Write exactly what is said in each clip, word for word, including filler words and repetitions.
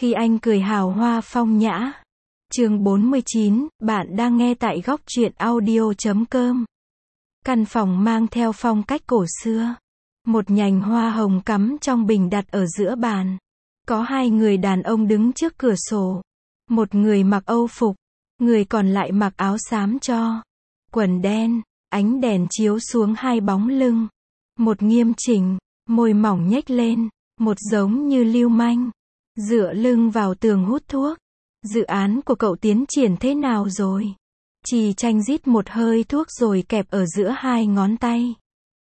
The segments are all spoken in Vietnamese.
Khi anh cười hào hoa phong nhã. Chương bốn mươi chín, bạn đang nghe tại góc truyện audio chấm com. Căn phòng mang theo phong cách cổ xưa. Một nhành hoa hồng cắm trong bình đặt ở giữa bàn. Có hai người đàn ông đứng trước cửa sổ. Một người mặc âu phục, người còn lại mặc áo xám cho, quần đen, ánh đèn chiếu xuống hai bóng lưng. Một nghiêm chỉnh, môi mỏng nhếch lên, một giống như lưu manh, dựa lưng vào tường hút thuốc. Dự án của cậu tiến triển thế nào rồi? Trì Tranh rít một hơi thuốc rồi kẹp ở giữa hai ngón tay.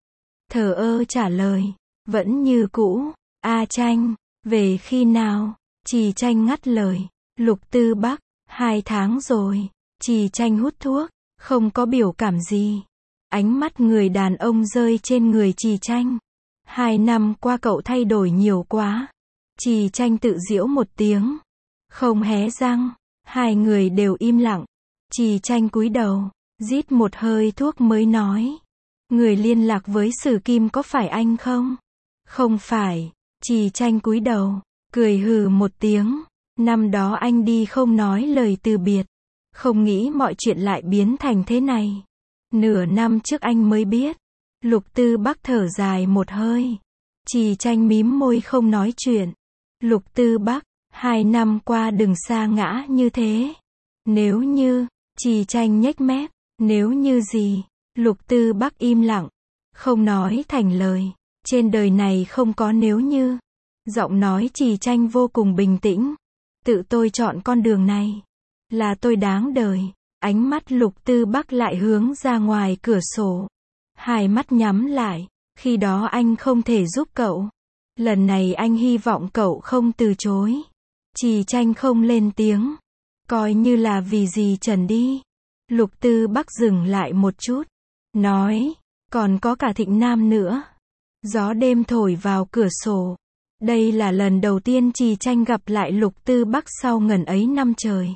Thờ ơ trả lời, vẫn như cũ. A Tranh, về khi nào? Trì Tranh ngắt lời. Lục Tư Bắc, hai tháng rồi. Trì Tranh hút thuốc, không có biểu cảm gì. Ánh mắt người đàn ông rơi trên người Trì Tranh. Hai năm qua cậu thay đổi nhiều quá. Trì Tranh tự giễu một tiếng, không hé răng. Hai người đều im lặng. Trì Tranh cúi đầu, rít một hơi thuốc mới nói. Người liên lạc với Sử Kim có phải anh không? Không phải. Trì Tranh cúi đầu, cười hừ một tiếng. Năm đó anh đi không nói lời từ biệt. Không nghĩ mọi chuyện lại biến thành thế này. Nửa năm trước anh mới biết. Lục Tư Bắc thở dài một hơi. Trì Tranh mím môi không nói chuyện. Lục Tư Bắc, hai năm qua đừng sa ngã như thế. Nếu như, Trì Tranh nhếch mép, nếu như gì? Lục Tư Bắc im lặng, không nói thành lời. Trên đời này không có nếu như. Giọng nói Trì Tranh vô cùng bình tĩnh. Tự tôi chọn con đường này. Là tôi đáng đời. Ánh mắt Lục Tư Bắc lại hướng ra ngoài cửa sổ. Hai mắt nhắm lại. Khi đó anh không thể giúp cậu. Lần này anh hy vọng cậu không từ chối. Trì Tranh không lên tiếng. Coi như là vì gì Trần đi. Lục Tư Bắc dừng lại một chút. Nói, còn có cả Thịnh Nam nữa. Gió đêm thổi vào cửa sổ. Đây là lần đầu tiên Trì Tranh gặp lại Lục Tư Bắc sau ngần ấy năm trời.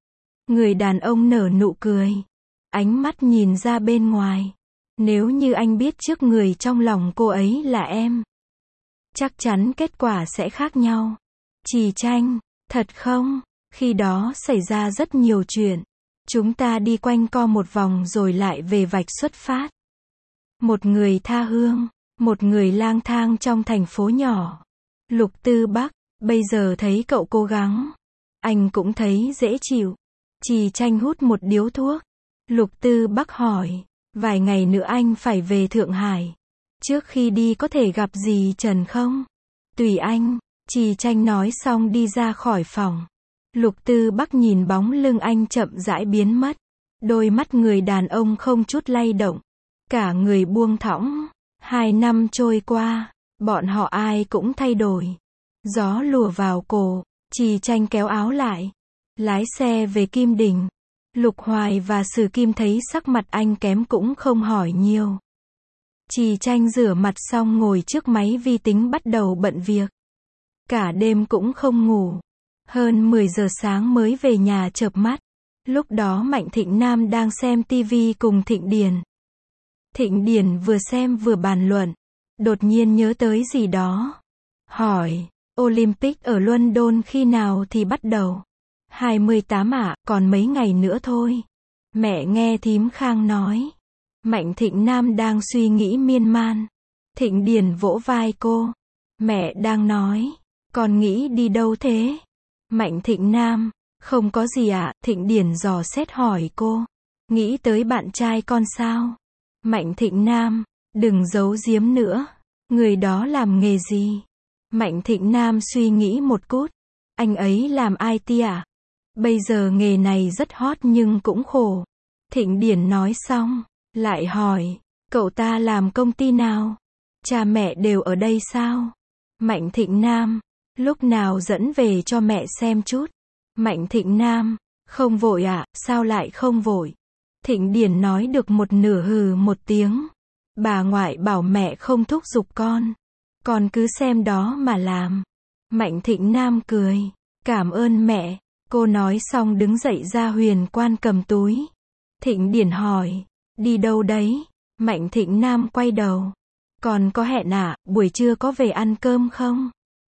Người đàn ông nở nụ cười. Ánh mắt nhìn ra bên ngoài. Nếu như anh biết trước người trong lòng cô ấy là em, chắc chắn kết quả sẽ khác nhau. Trì Tranh, thật không? Khi đó xảy ra rất nhiều chuyện. Chúng ta đi quanh co một vòng rồi lại về vạch xuất phát. Một người tha hương, một người lang thang trong thành phố nhỏ. Lục Tư Bắc, bây giờ thấy cậu cố gắng, anh cũng thấy dễ chịu. Trì Tranh hút một điếu thuốc. Lục Tư Bắc hỏi, vài ngày nữa anh phải về Thượng Hải. Trước khi đi có thể gặp gì Trần không? Tùy anh. Trì Tranh nói xong đi ra khỏi phòng. Lục Tư Bắc nhìn bóng lưng anh chậm rãi biến mất. Đôi mắt người đàn ông không chút lay động. Cả người buông thõng. Hai năm trôi qua, bọn họ ai cũng thay đổi. Gió lùa vào cổ. Trì Tranh kéo áo lại. Lái xe về Kim Đình. Lục Hoài và Sử Kim thấy sắc mặt anh kém cũng không hỏi nhiều. Trì Tranh rửa mặt xong ngồi trước máy vi tính bắt đầu bận việc. Cả đêm cũng không ngủ. Hơn mười giờ sáng mới về nhà chợp mắt. Lúc đó Mạnh Thịnh Nam đang xem tivi cùng Thịnh Điền. Thịnh Điền vừa xem vừa bàn luận. Đột nhiên nhớ tới gì đó. Hỏi, Olympic ở London khi nào thì bắt đầu? hai mươi tám ạ, à, còn mấy ngày nữa thôi. Mẹ nghe thím Khang nói. Mạnh Thịnh Nam đang suy nghĩ miên man. Thịnh Điền vỗ vai cô. Mẹ đang nói. Con nghĩ đi đâu thế? Mạnh Thịnh Nam, không có gì ạ. À? Thịnh Điền dò xét hỏi cô. Nghĩ tới bạn trai con sao? Mạnh Thịnh Nam, đừng giấu giếm nữa. Người đó làm nghề gì? Mạnh Thịnh Nam suy nghĩ một cút. Anh ấy làm i tê à? Bây giờ nghề này rất hot nhưng cũng khổ. Thịnh Điền nói xong, lại hỏi, cậu ta làm công ty nào? Cha mẹ đều ở đây sao? Mạnh Thịnh Nam, lúc nào dẫn về cho mẹ xem chút. Mạnh Thịnh Nam, không vội ạ, à, sao lại không vội? Thịnh Điền nói được một nửa hừ một tiếng. Bà ngoại bảo mẹ không thúc giục con. Con cứ xem đó mà làm. Mạnh Thịnh Nam cười. Cảm ơn mẹ. Cô nói xong đứng dậy ra huyền quan cầm túi. Thịnh Điền hỏi, đi đâu đấy? Mạnh Thịnh Nam quay đầu. Còn có hẹn à, buổi trưa có về ăn cơm không?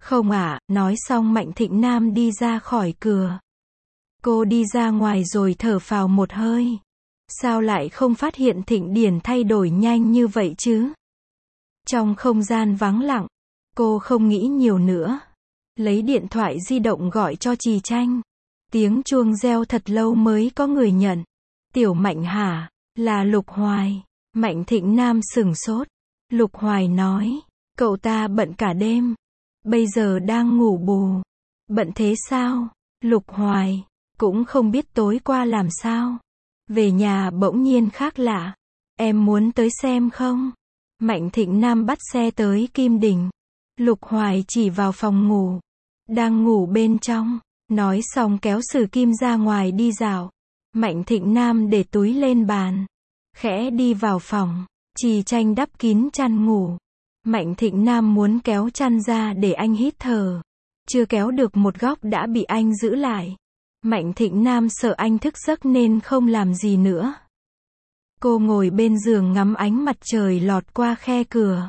Không ạ, nói xong Mạnh Thịnh Nam đi ra khỏi cửa. Cô đi ra ngoài rồi thở phào một hơi. Sao lại không phát hiện Thịnh Điển thay đổi nhanh như vậy chứ? Trong không gian vắng lặng, cô không nghĩ nhiều nữa. Lấy điện thoại di động gọi cho Trì Tranh. Tiếng chuông reo thật lâu mới có người nhận. Tiểu Mạnh hả? Là Lục Hoài. Mạnh Thịnh Nam sửng sốt. Lục Hoài nói, cậu ta bận cả đêm. Bây giờ đang ngủ bù. Bận thế sao? Lục Hoài, cũng không biết tối qua làm sao. Về nhà bỗng nhiên khác lạ. Em muốn tới xem không? Mạnh Thịnh Nam bắt xe tới Kim Đình. Lục Hoài chỉ vào phòng ngủ. Đang ngủ bên trong. Nói xong kéo Sử Kim ra ngoài đi dạo. Mạnh Thịnh Nam để túi lên bàn. Khẽ đi vào phòng. Trì Tranh đắp kín chăn ngủ. Mạnh Thịnh Nam muốn kéo chăn ra để anh hít thở. Chưa kéo được một góc đã bị anh giữ lại. Mạnh Thịnh Nam sợ anh thức giấc nên không làm gì nữa. Cô ngồi bên giường ngắm ánh mặt trời lọt qua khe cửa.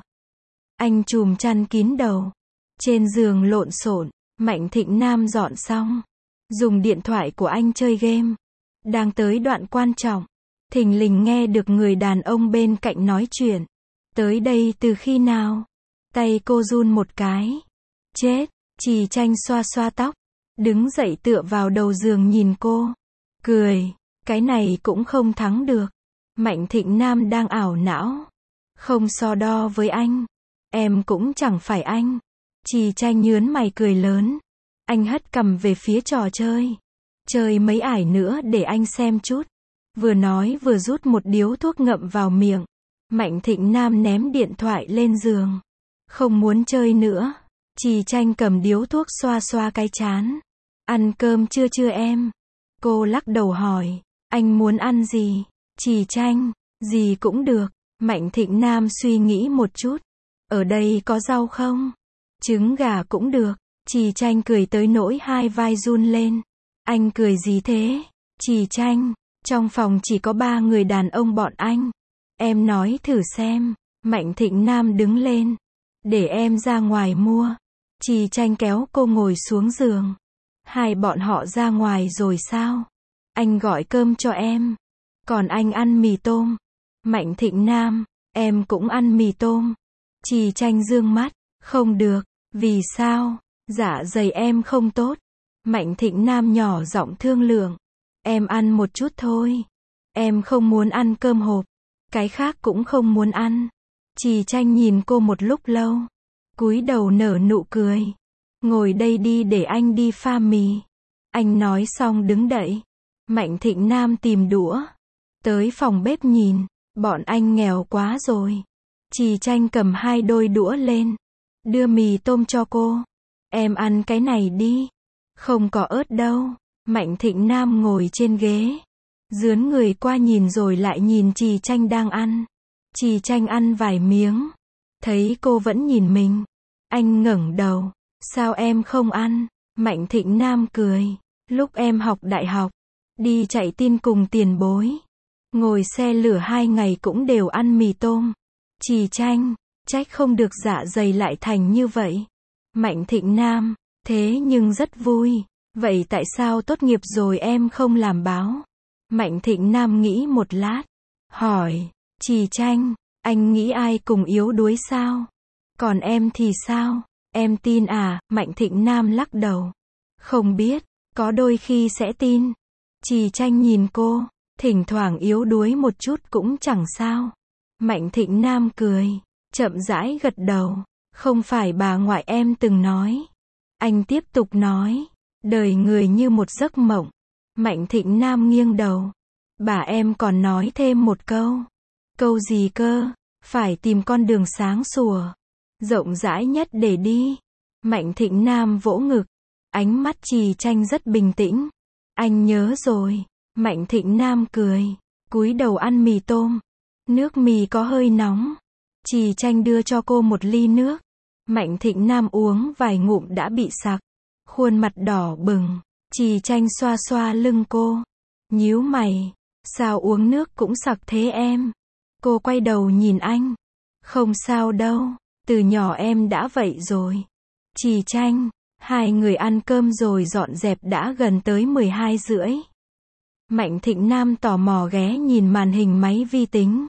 Anh chùm chăn kín đầu. Trên giường lộn xộn. Mạnh Thịnh Nam dọn xong. Dùng điện thoại của anh chơi game. Đang tới đoạn quan trọng. Thình lình nghe được người đàn ông bên cạnh nói chuyện. Tới đây từ khi nào? Tay cô run một cái. Chết, Trì Tranh xoa xoa tóc. Đứng dậy tựa vào đầu giường nhìn cô. Cười, cái này cũng không thắng được. Mạnh Thịnh Nam đang ảo não. Không so đo với anh. Em cũng chẳng phải anh. Trì Tranh nhướn mày cười lớn. Anh hất cằm về phía trò chơi. Chơi mấy ải nữa để anh xem chút. Vừa nói vừa rút một điếu thuốc ngậm vào miệng. Mạnh Thịnh Nam ném điện thoại lên giường. Không muốn chơi nữa. Trì Tranh cầm điếu thuốc xoa xoa cái trán. Ăn cơm chưa chưa em? Cô lắc đầu hỏi. Anh muốn ăn gì? Trì Tranh, gì cũng được. Mạnh Thịnh Nam suy nghĩ một chút. Ở đây có rau không? Trứng gà cũng được. Trì Tranh cười tới nỗi hai vai run lên. Anh cười gì thế? Trì Tranh, trong phòng chỉ có ba người đàn ông bọn anh. Em nói thử xem. Mạnh Thịnh Nam đứng lên. Để em ra ngoài mua. Trì Tranh kéo cô ngồi xuống giường. Hai bọn họ ra ngoài rồi sao? Anh gọi cơm cho em. Còn anh ăn mì tôm. Mạnh Thịnh Nam, em cũng ăn mì tôm. Trì Tranh dương mắt. Không được. Vì sao? Dạ dày em không tốt. Mạnh Thịnh Nam nhỏ giọng thương lượng. Em ăn một chút thôi. Em không muốn ăn cơm hộp. Cái khác cũng không muốn ăn. Trì Tranh nhìn cô một lúc lâu. Cúi đầu nở nụ cười. Ngồi đây đi để anh đi pha mì. Anh nói xong đứng dậy. Mạnh Thịnh Nam tìm đũa. Tới phòng bếp nhìn. Bọn anh nghèo quá rồi. Trì Tranh cầm hai đôi đũa lên. Đưa mì tôm cho cô. Em ăn cái này đi. Không có ớt đâu. Mạnh Thịnh Nam ngồi trên ghế. Dướn người qua nhìn rồi lại nhìn Trì Tranh đang ăn. Trì Tranh ăn vài miếng. Thấy cô vẫn nhìn mình. Anh ngẩng đầu. Sao em không ăn? Mạnh Thịnh Nam cười. Lúc em học đại học. Đi chạy tin cùng tiền bối. Ngồi xe lửa hai ngày cũng đều ăn mì tôm. Trì Tranh, trách không được dạ dày lại thành như vậy. Mạnh Thịnh Nam, thế nhưng rất vui. Vậy tại sao tốt nghiệp rồi em không làm báo? Mạnh Thịnh Nam nghĩ một lát. Hỏi, Trì Tranh, anh nghĩ ai cùng yếu đuối sao? Còn em thì sao? Em tin à? Mạnh Thịnh Nam lắc đầu. Không biết, có đôi khi sẽ tin. Trì Tranh nhìn cô, thỉnh thoảng yếu đuối một chút cũng chẳng sao. Mạnh Thịnh Nam cười, chậm rãi gật đầu. Không phải bà ngoại em từng nói. Anh tiếp tục nói, đời người như một giấc mộng. Mạnh Thịnh Nam nghiêng đầu. Bà em còn nói thêm một câu. Câu gì cơ? Phải tìm con đường sáng sủa, rộng rãi nhất để đi. Mạnh Thịnh Nam vỗ ngực. Ánh mắt Trì Tranh rất bình tĩnh. Anh nhớ rồi. Mạnh Thịnh Nam cười, cúi đầu ăn mì tôm. Nước mì có hơi nóng. Trì Tranh đưa cho cô một ly nước. Mạnh Thịnh Nam uống vài ngụm đã bị sặc. Khuôn mặt đỏ bừng. Trì Tranh xoa xoa lưng cô. Nhíu mày. Sao uống nước cũng sặc thế em? Cô quay đầu nhìn anh. Không sao đâu. Từ nhỏ em đã vậy rồi. Trì Tranh. Hai người ăn cơm rồi dọn dẹp đã gần tới mười hai rưỡi. Mạnh Thịnh Nam tò mò ghé nhìn màn hình máy vi tính.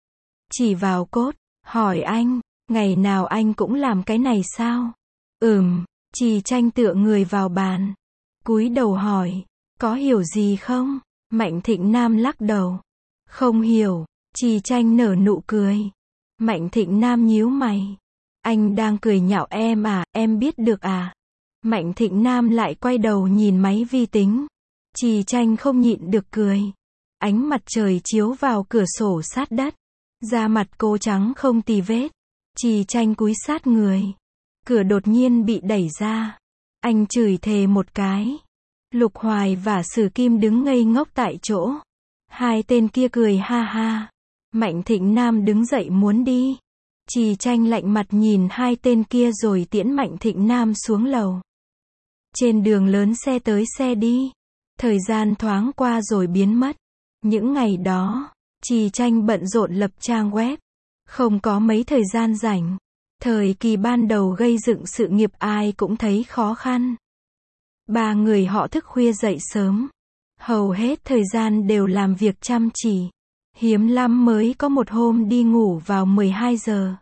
Chỉ vào cốt, hỏi anh, ngày nào anh cũng làm cái này sao? Ừm, Trì Tranh tựa người vào bàn. Cúi đầu hỏi, có hiểu gì không? Mạnh Thịnh Nam lắc đầu. Không hiểu. Trì Tranh nở nụ cười. Mạnh Thịnh Nam nhíu mày. Anh đang cười nhạo em à, em biết được à? Mạnh Thịnh Nam lại quay đầu nhìn máy vi tính. Trì Tranh không nhịn được cười. Ánh mặt trời chiếu vào cửa sổ sát đất. Da mặt cô trắng không tì vết. Trì Tranh cúi sát người. Cửa đột nhiên bị đẩy ra. Anh chửi thề một cái. Lục Hoài và Sử Kim đứng ngây ngốc tại chỗ. Hai tên kia cười ha ha. Mạnh Thịnh Nam đứng dậy muốn đi. Trì Tranh lạnh mặt nhìn hai tên kia rồi tiễn Mạnh Thịnh Nam xuống lầu. Trên đường lớn xe tới xe đi. Thời gian thoáng qua rồi biến mất. Những ngày đó, Trì Tranh bận rộn lập trang web. Không có mấy thời gian rảnh. Thời kỳ ban đầu gây dựng sự nghiệp ai cũng thấy khó khăn. Ba người họ thức khuya dậy sớm. Hầu hết thời gian đều làm việc chăm chỉ. Hiếm lắm mới có một hôm đi ngủ vào mười hai giờ.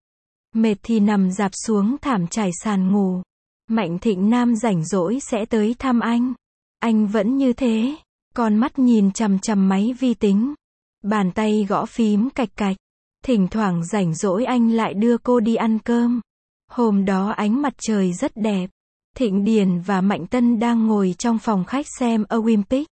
Mệt thì nằm rạp xuống thảm trải sàn ngủ. Mạnh Thịnh Nam rảnh rỗi sẽ tới thăm anh. Anh vẫn như thế, con mắt nhìn chằm chằm máy vi tính. Bàn tay gõ phím cạch cạch. Thỉnh thoảng rảnh rỗi anh lại đưa cô đi ăn cơm. Hôm đó ánh mặt trời rất đẹp. Thịnh Điền và Mạnh Tân đang ngồi trong phòng khách xem Olympic.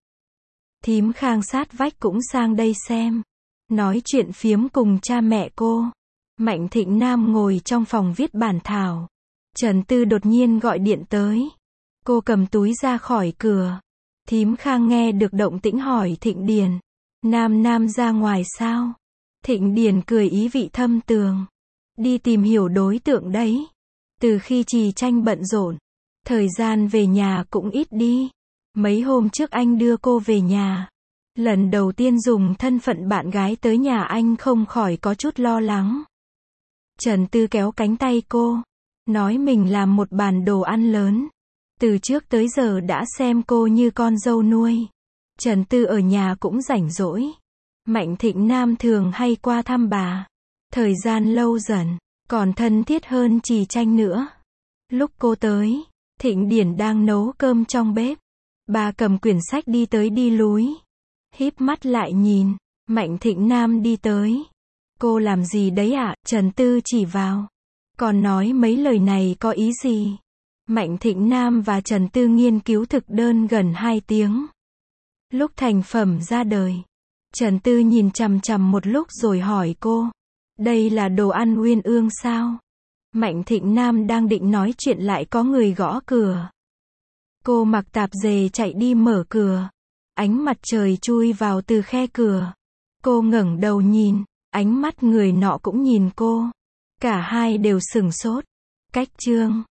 Thím Khang sát vách cũng sang đây xem. Nói chuyện phiếm cùng cha mẹ cô. Mạnh Thịnh Nam ngồi trong phòng viết bản thảo. Trần Tư đột nhiên gọi điện tới. Cô cầm túi ra khỏi cửa. Thím Khang nghe được động tĩnh hỏi Thịnh Điền. Nam Nam ra ngoài sao? Thịnh Điền cười ý vị thâm tường. Đi tìm hiểu đối tượng đấy. Từ khi Trì Tranh bận rộn, thời gian về nhà cũng ít đi. Mấy hôm trước anh đưa cô về nhà. Lần đầu tiên dùng thân phận bạn gái tới nhà anh không khỏi có chút lo lắng. Trần Tư kéo cánh tay cô. Nói mình làm một bàn đồ ăn lớn. Từ trước tới giờ đã xem cô như con dâu nuôi. Trần Tư ở nhà cũng rảnh rỗi. Mạnh Thịnh Nam thường hay qua thăm bà. Thời gian lâu dần, còn thân thiết hơn Trì Tranh nữa. Lúc cô tới, Thịnh Điển đang nấu cơm trong bếp. Bà cầm quyển sách đi tới đi lui. Híp mắt lại nhìn, Mạnh Thịnh Nam đi tới. Cô làm gì đấy ạ? Trần Tư chỉ vào. Còn nói mấy lời này có ý gì? Mạnh Thịnh Nam và Trần Tư nghiên cứu thực đơn gần hai tiếng. Lúc thành phẩm ra đời, Trần Tư nhìn chằm chằm một lúc rồi hỏi cô. Đây là đồ ăn uyên ương sao? Mạnh Thịnh Nam đang định nói chuyện lại có người gõ cửa. Cô mặc tạp dề chạy đi mở cửa. Ánh mặt trời chui vào từ khe cửa. Cô ngẩng đầu nhìn, ánh mắt người nọ cũng nhìn cô. Cả hai đều sửng sốt. Cách chương